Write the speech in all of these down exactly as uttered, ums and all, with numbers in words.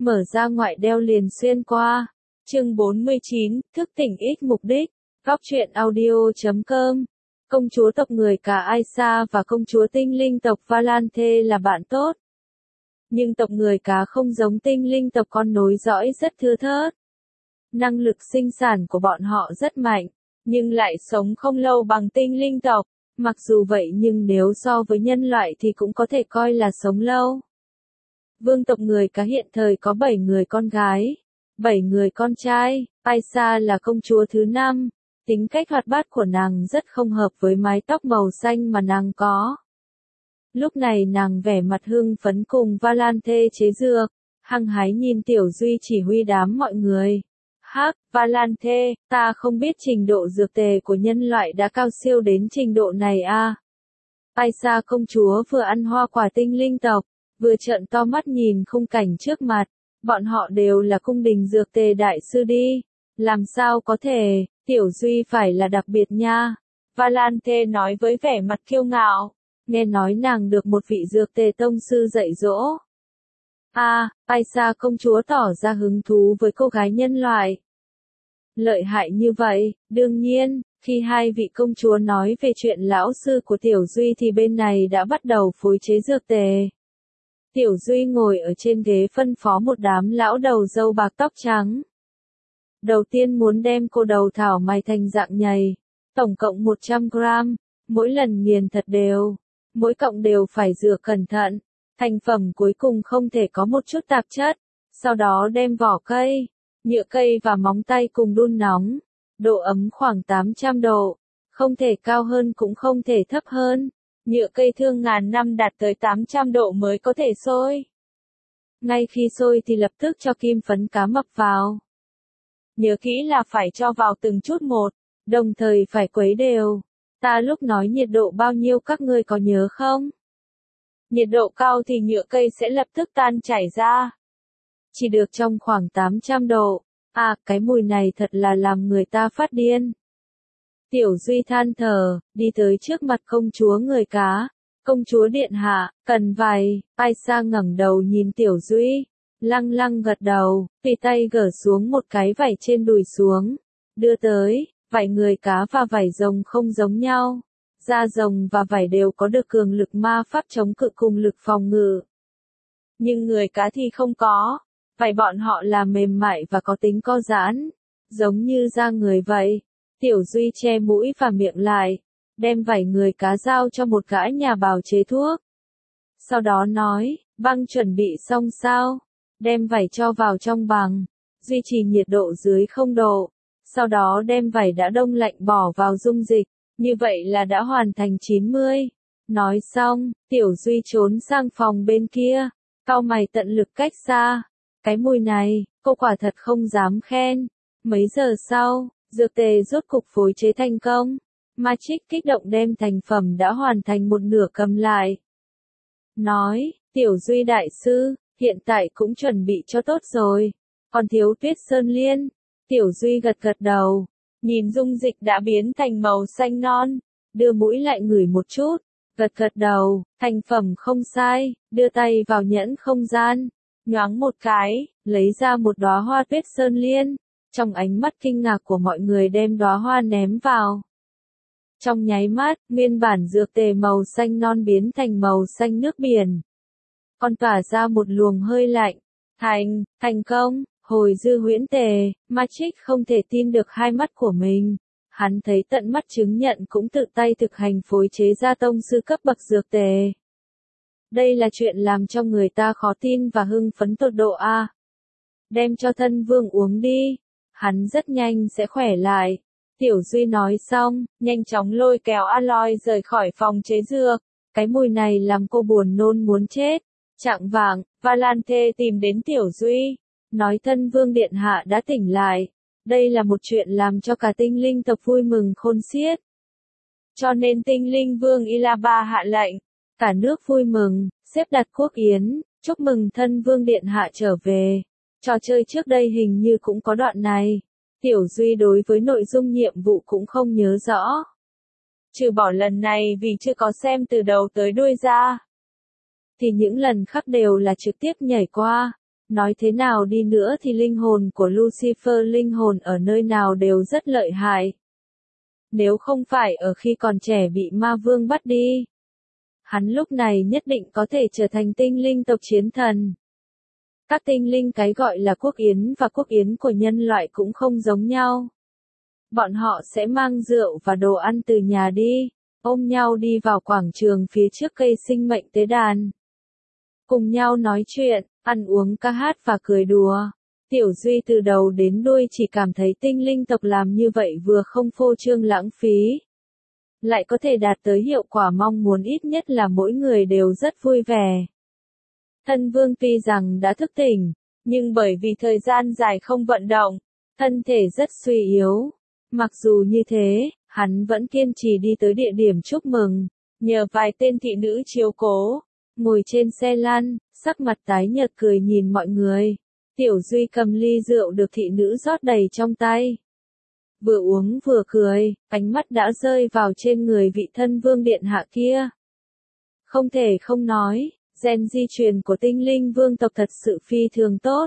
mở ra ngoại đeo liền xuyên qua. Chương bốn mươi chín, thức tỉnh ích mục đích. Góc truyện audio chấm com. Công chúa tộc người cả Aisa và công chúa tinh linh tộc Valanthe là bạn tốt. Nhưng tộc người cá không giống tinh linh tộc con nối dõi rất thưa thớt. Năng lực sinh sản của bọn họ rất mạnh, nhưng lại sống không lâu bằng tinh linh tộc. Mặc dù vậy nhưng nếu so với nhân loại thì cũng có thể coi là sống lâu. Vương tộc người cá hiện thời có bảy người con gái, bảy người con trai. Aisa là công chúa thứ năm. Tính cách hoạt bát của nàng rất không hợp với mái tóc màu xanh mà nàng có. Lúc này nàng vẻ mặt hưng phấn cùng Valanthe chế dược, hăng hái nhìn Tiểu Duy chỉ huy đám mọi người. Hắc, Valanthe, ta không biết trình độ dược tề của nhân loại đã cao siêu đến trình độ này à. Aisa công chúa vừa ăn hoa quả tinh linh tộc, vừa trợn to mắt nhìn khung cảnh trước mặt. Bọn họ đều là cung đình dược tề đại sư đi. Làm sao có thể, Tiểu Duy phải là đặc biệt nha. Valanthe nói với vẻ mặt kiêu ngạo. Nghe nói nàng được một vị dược tề tông sư dạy dỗ. À, Aisa công chúa tỏ ra hứng thú với cô gái nhân loại. Lợi hại như vậy, đương nhiên, khi hai vị công chúa nói về chuyện lão sư của Tiểu Duy thì bên này đã bắt đầu phối chế dược tề. Tiểu Duy ngồi ở trên ghế phân phó một đám lão đầu râu bạc tóc trắng. Đầu tiên muốn đem cô đầu thảo mài thành dạng nhầy, tổng cộng một trăm gram, mỗi lần nghiền thật đều, mỗi cọng đều phải rửa cẩn thận, thành phẩm cuối cùng không thể có một chút tạp chất, sau đó đem vỏ cây, nhựa cây và móng tay cùng đun nóng, độ ấm khoảng tám trăm độ, không thể cao hơn cũng không thể thấp hơn, nhựa cây thương ngàn năm đạt tới tám trăm độ mới có thể sôi. Ngay khi sôi thì lập tức cho kim phấn cá mập vào. Nhớ kỹ là phải cho vào từng chút một, đồng thời phải khuấy đều. Ta lúc nói nhiệt độ bao nhiêu các ngươi có nhớ không? Nhiệt độ cao thì nhựa cây sẽ lập tức tan chảy ra. Chỉ được trong khoảng tám trăm độ. À, cái mùi này thật là làm người ta phát điên. Tiểu Duy than thở, đi tới trước mặt công chúa người cá. Công chúa điện hạ, cần vài. Aisa ngẩng đầu nhìn Tiểu Duy. Lăng lăng gật đầu, tùy tay gỡ xuống một cái vảy trên đùi xuống. Đưa tới, vảy người cá và vảy rồng không giống nhau. Da rồng và vảy đều có được cường lực ma pháp chống cự cùng lực phòng ngự. Nhưng người cá thì không có. Vảy bọn họ là mềm mại và có tính co giãn, giống như da người vậy. Tiểu Duy che mũi và miệng lại, đem vảy người cá giao cho một gã nhà bào chế thuốc. Sau đó nói, băng chuẩn bị xong sao? Đem vảy cho vào trong bằng, duy trì nhiệt độ dưới không độ. Sau đó đem vảy đã đông lạnh bỏ vào dung dịch, như vậy là đã hoàn thành chín mươi. Nói xong, Tiểu Duy trốn sang phòng bên kia, cau mày tận lực cách xa. Cái mùi này, cô quả thật không dám khen. Mấy giờ sau, dược tề rốt cục phối chế thành công. Magic kích động đem thành phẩm đã hoàn thành một nửa cầm lại. Nói, Tiểu Duy đại sư, hiện tại cũng chuẩn bị cho tốt rồi. Còn thiếu Tuyết Sơn Liên. Tiểu Duy gật gật đầu. Nhìn dung dịch đã biến thành màu xanh non. Đưa mũi lại ngửi một chút. Gật gật đầu, thành phẩm không sai. Đưa tay vào nhẫn không gian. Nhoáng một cái, lấy ra một đóa hoa Tuyết Sơn Liên. Trong ánh mắt kinh ngạc của mọi người đem đóa hoa ném vào. Trong nháy mắt, nguyên bản dược tề màu xanh non biến thành màu xanh nước biển. Còn tỏa ra một luồng hơi lạnh. Thành, thành công, hồi dư huyễn tề. Magic không thể tin được hai mắt của mình. Hắn thấy tận mắt chứng nhận cũng tự tay thực hành phối chế ra tông sư cấp bậc dược tề. Đây là chuyện làm cho người ta khó tin và hưng phấn tột độ a. Đem cho thân vương uống đi. Hắn rất nhanh sẽ khỏe lại. Tiểu Duy nói xong, nhanh chóng lôi kéo Aloy rời khỏi phòng chế dược. Cái mùi này làm cô buồn nôn muốn chết. Chạng vạng, Valanthe tìm đến Tiểu Duy. Nói thân vương điện hạ đã tỉnh lại. Đây là một chuyện làm cho cả tinh linh tộc vui mừng khôn xiết. Cho nên tinh linh vương Ilaba hạ lệnh. Cả nước vui mừng, xếp đặt quốc yến, chúc mừng thân vương điện hạ trở về. Trò chơi trước đây hình như cũng có đoạn này. Tiểu Duy đối với nội dung nhiệm vụ cũng không nhớ rõ. Trừ bỏ lần này vì chưa có xem từ đầu tới đuôi ra. Thì những lần khác đều là trực tiếp nhảy qua. Nói thế nào đi nữa thì linh hồn của Lucifer, linh hồn ở nơi nào đều rất lợi hại. Nếu không phải ở khi còn trẻ bị ma vương bắt đi, hắn lúc này nhất định có thể trở thành tinh linh tộc chiến thần. Các tinh linh cái gọi là quốc yến và quốc yến của nhân loại cũng không giống nhau. Bọn họ sẽ mang rượu và đồ ăn từ nhà đi, ôm nhau đi vào quảng trường phía trước cây sinh mệnh tế đàn. Cùng nhau nói chuyện, ăn uống ca hát và cười đùa. Tiểu Duy từ đầu đến đuôi chỉ cảm thấy tinh linh tộc làm như vậy vừa không phô trương lãng phí, lại có thể đạt tới hiệu quả mong muốn, ít nhất là mỗi người đều rất vui vẻ. Thân vương tuy rằng đã thức tỉnh, nhưng bởi vì thời gian dài không vận động, thân thể rất suy yếu. Mặc dù như thế, hắn vẫn kiên trì đi tới địa điểm chúc mừng, nhờ vài tên thị nữ chiếu cố, ngồi trên xe lăn, sắc mặt tái nhợt cười nhìn mọi người. Tiểu Duy cầm ly rượu được thị nữ rót đầy trong tay. Vừa uống vừa cười, ánh mắt đã rơi vào trên người vị thân vương điện hạ kia. Không thể không nói, gen di truyền của tinh linh vương tộc thật sự phi thường tốt.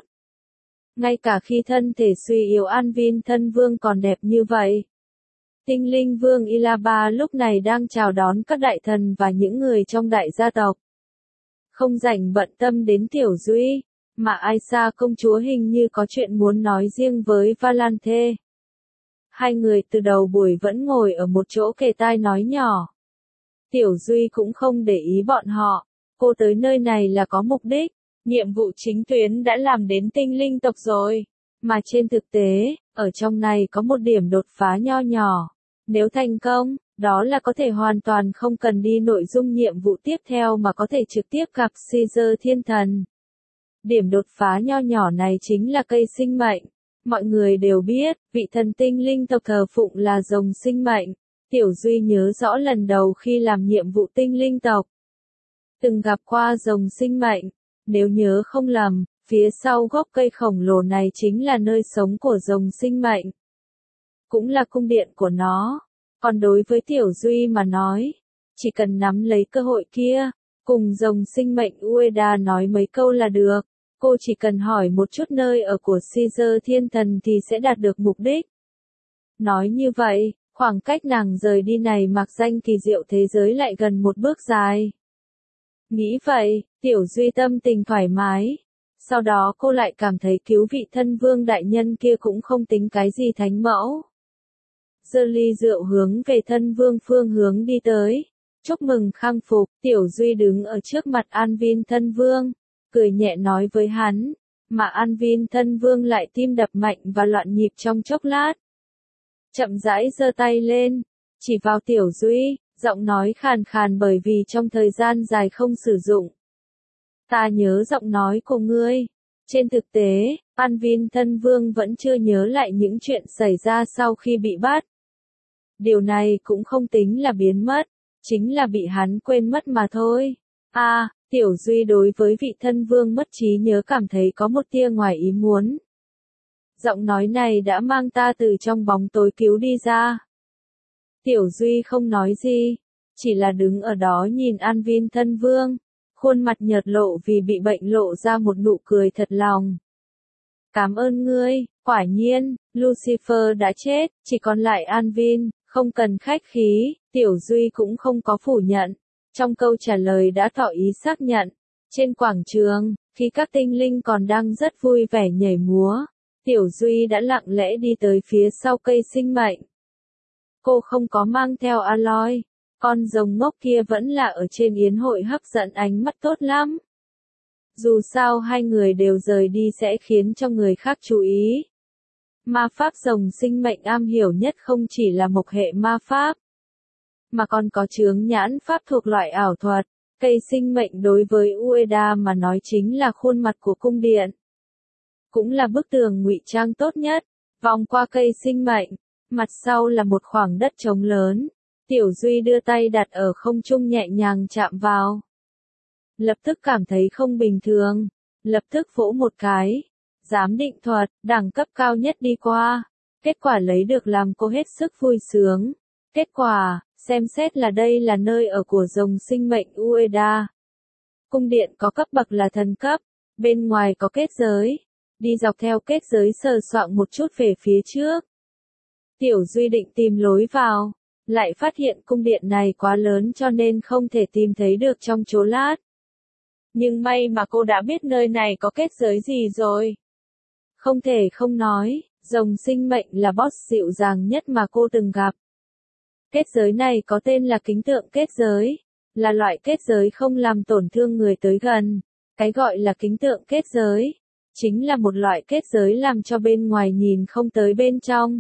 Ngay cả khi thân thể suy yếu, An Vin thân vương còn đẹp như vậy. Tinh linh vương Ilaba lúc này đang chào đón các đại thần và những người trong đại gia tộc. Không rảnh bận tâm đến Tiểu Duy, mà Aisa công chúa hình như có chuyện muốn nói riêng với Valente. Hai người từ đầu buổi vẫn ngồi ở một chỗ kề tai nói nhỏ. Tiểu Duy cũng không để ý bọn họ, cô tới nơi này là có mục đích, nhiệm vụ chính tuyến đã làm đến tinh linh tộc rồi, mà trên thực tế, ở trong này có một điểm đột phá nho nhỏ, nếu thành công, đó là có thể hoàn toàn không cần đi nội dung nhiệm vụ tiếp theo mà có thể trực tiếp gặp Caesar thiên thần. Điểm đột phá nho nhỏ này chính là cây sinh mệnh. Mọi người đều biết, vị thần tinh linh tộc thờ phụng là rồng sinh mệnh. Tiểu Duy nhớ rõ lần đầu khi làm nhiệm vụ tinh linh tộc, từng gặp qua rồng sinh mệnh. Nếu nhớ không lầm, phía sau gốc cây khổng lồ này chính là nơi sống của rồng sinh mệnh, cũng là cung điện của nó. Còn đối với Tiểu Duy mà nói, chỉ cần nắm lấy cơ hội kia, cùng rồng sinh mệnh Ueda nói mấy câu là được. Cô chỉ cần hỏi một chút nơi ở của Caesar thiên thần thì sẽ đạt được mục đích. Nói như vậy, khoảng cách nàng rời đi này mặc danh kỳ diệu thế giới lại gần một bước dài. Nghĩ vậy, Tiểu Duy tâm tình thoải mái. Sau đó cô lại cảm thấy cứu vị thân vương đại nhân kia cũng không tính cái gì thánh mẫu. Giơ ly rượu hướng về thân vương phương hướng đi tới. Chúc mừng khang phục, Tiểu Duy đứng ở trước mặt An Vin thân vương, cười nhẹ nói với hắn, mà An Vin thân vương lại tim đập mạnh và loạn nhịp trong chốc lát. Chậm rãi giơ tay lên, chỉ vào Tiểu Duy, giọng nói khàn khàn bởi vì trong thời gian dài không sử dụng. Ta nhớ giọng nói của ngươi. Trên thực tế, An Vin thân vương vẫn chưa nhớ lại những chuyện xảy ra sau khi bị bắt. Điều này cũng không tính là biến mất, chính là bị hắn quên mất mà thôi. A, à, Tiểu Duy đối với vị thân vương mất trí nhớ cảm thấy có một tia ngoài ý muốn. Giọng nói này đã mang ta từ trong bóng tối cứu đi ra. Tiểu Duy không nói gì, chỉ là đứng ở đó nhìn An Vin thân vương, khuôn mặt nhợt lộ vì bị bệnh lộ ra một nụ cười thật lòng. Cảm ơn ngươi, quả nhiên, Lucifer đã chết, chỉ còn lại An Vin, không cần khách khí, Tiểu Duy cũng không có phủ nhận. Trong câu trả lời đã tỏ ý xác nhận. Trên quảng trường, khi các tinh linh còn đang rất vui vẻ nhảy múa, Tiểu Duy đã lặng lẽ đi tới phía sau cây sinh mệnh. Cô không có mang theo Aloy, con rồng ngốc kia vẫn là ở trên yến hội hấp dẫn ánh mắt tốt lắm. Dù sao hai người đều rời đi sẽ khiến cho người khác chú ý. Ma pháp rồng sinh mệnh am hiểu nhất không chỉ là mộc hệ ma pháp, mà còn có chướng nhãn pháp thuộc loại ảo thuật. Cây sinh mệnh đối với Ueda mà nói chính là khuôn mặt của cung điện, cũng là bức tường ngụy trang tốt nhất. Vòng qua cây sinh mệnh, mặt sau là một khoảng đất trống lớn. Tiểu Duy đưa tay đặt ở không trung nhẹ nhàng chạm vào. Lập tức cảm thấy không bình thường, lập tức vỗ một cái. Giám định thuật, đẳng cấp cao nhất đi qua. Kết quả lấy được làm cô hết sức vui sướng. Kết quả, xem xét là đây là nơi ở của rồng sinh mệnh Ueda. Cung điện có cấp bậc là thần cấp, Bên ngoài có kết giới. Đi dọc theo kết giới sờ soạng một chút về phía trước. Tiểu Duy định tìm lối vào. Lại phát hiện cung điện này quá lớn cho nên không thể tìm thấy được trong chốc lát. Nhưng may mà cô đã biết nơi này có kết giới gì rồi. Không thể không nói, rồng sinh mệnh là boss dịu dàng nhất mà cô từng gặp. Kết giới này có tên là kính tượng kết giới, là loại kết giới không làm tổn thương người tới gần. Cái gọi là kính tượng kết giới, chính là một loại kết giới làm cho bên ngoài nhìn không tới bên trong.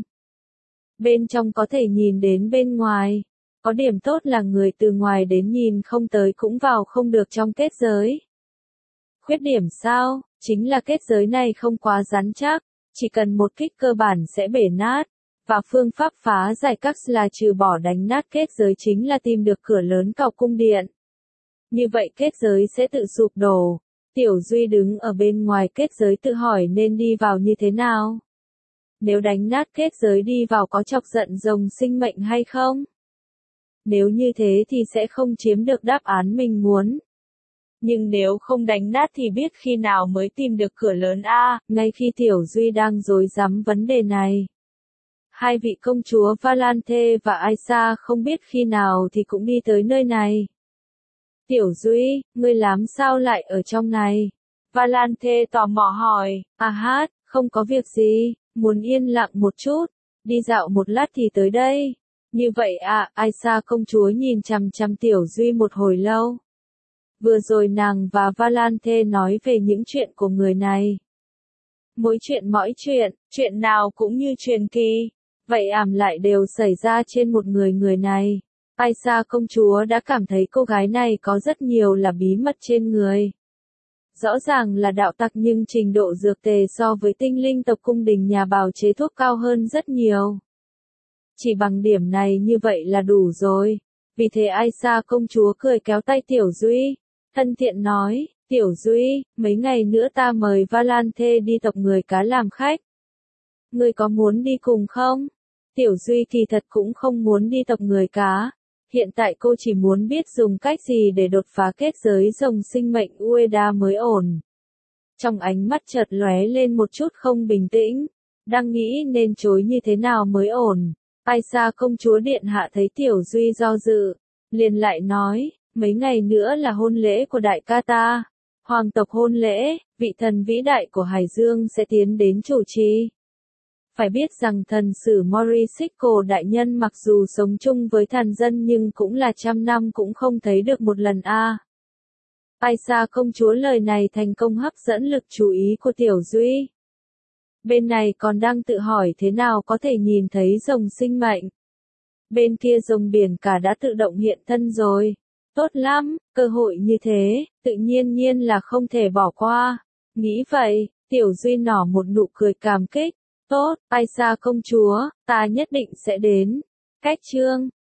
Bên trong có thể nhìn đến bên ngoài. Có điểm tốt là người từ ngoài đến nhìn không tới cũng vào không được trong kết giới. Khuyết điểm sao? Chính là kết giới này không quá rắn chắc, chỉ cần một kích cơ bản sẽ bể nát. Và phương pháp phá giải các là trừ bỏ đánh nát kết giới chính là tìm được cửa lớn vào cung điện. Như vậy kết giới sẽ tự sụp đổ. Tiểu Duy đứng ở bên ngoài kết giới tự hỏi nên đi vào như thế nào. Nếu đánh nát kết giới đi vào có chọc giận rồng sinh mệnh hay không? Nếu như thế thì sẽ không chiếm được đáp án mình muốn. Nhưng nếu không đánh nát thì biết khi nào mới tìm được cửa lớn a. Ngay khi Tiểu Duy đang rối rắm vấn đề này, hai vị công chúa Valante và Aisa không biết khi nào thì cũng đi tới nơi này. Tiểu Duy, ngươi làm sao lại ở trong này? Valante tò mò hỏi. À hát, không có việc gì, muốn yên lặng một chút, đi dạo một lát thì tới đây. Như vậy à, Aisa công chúa nhìn chằm chằm Tiểu Duy một hồi lâu. Vừa rồi nàng và Valante nói về những chuyện của người này. Mỗi chuyện mỗi chuyện, chuyện nào cũng như truyền kỳ. Vậy ảm lại đều xảy ra trên một người người này. Aisa công chúa đã cảm thấy cô gái này có rất nhiều là bí mật trên người. Rõ ràng là đạo tặc nhưng trình độ dược tề so với tinh linh tộc cung đình nhà bào chế thuốc cao hơn rất nhiều. Chỉ bằng điểm này như vậy là đủ rồi. Vì thế Aisa công chúa cười kéo tay Tiểu Duy. Thân thiện nói, Tiểu Duy, mấy ngày nữa ta mời Valante đi tộc người cá làm khách. Ngươi có muốn đi cùng không? Tiểu Duy kỳ thật cũng không muốn đi tộc người cá. Hiện tại cô chỉ muốn biết dùng cách gì để đột phá kết giới rồng sinh mệnh Ueda mới ổn. Trong ánh mắt chợt lóe lên một chút không bình tĩnh. Đang nghĩ nên chối như thế nào mới ổn. Aisa công chúa điện hạ thấy Tiểu Duy do dự. Liền lại nói, mấy ngày nữa là hôn lễ của đại ca ta. Hoàng tộc hôn lễ, vị thần vĩ đại của Hải Dương sẽ tiến đến chủ trì. Phải biết rằng thần sử Morisico đại nhân mặc dù sống chung với thần dân nhưng cũng là trăm năm cũng không thấy được một lần a. À. Aisa công chúa lời này thành công hấp dẫn lực chú ý của Tiểu Duy. Bên này còn đang tự hỏi thế nào có thể nhìn thấy rồng sinh mệnh. Bên kia rồng biển cả đã tự động hiện thân rồi. Tốt lắm, cơ hội như thế, tự nhiên nhiên là không thể bỏ qua. Nghĩ vậy, Tiểu Duy nở một nụ cười cảm kích. Tốt, Aisa công chúa, ta nhất định sẽ đến. Cách chương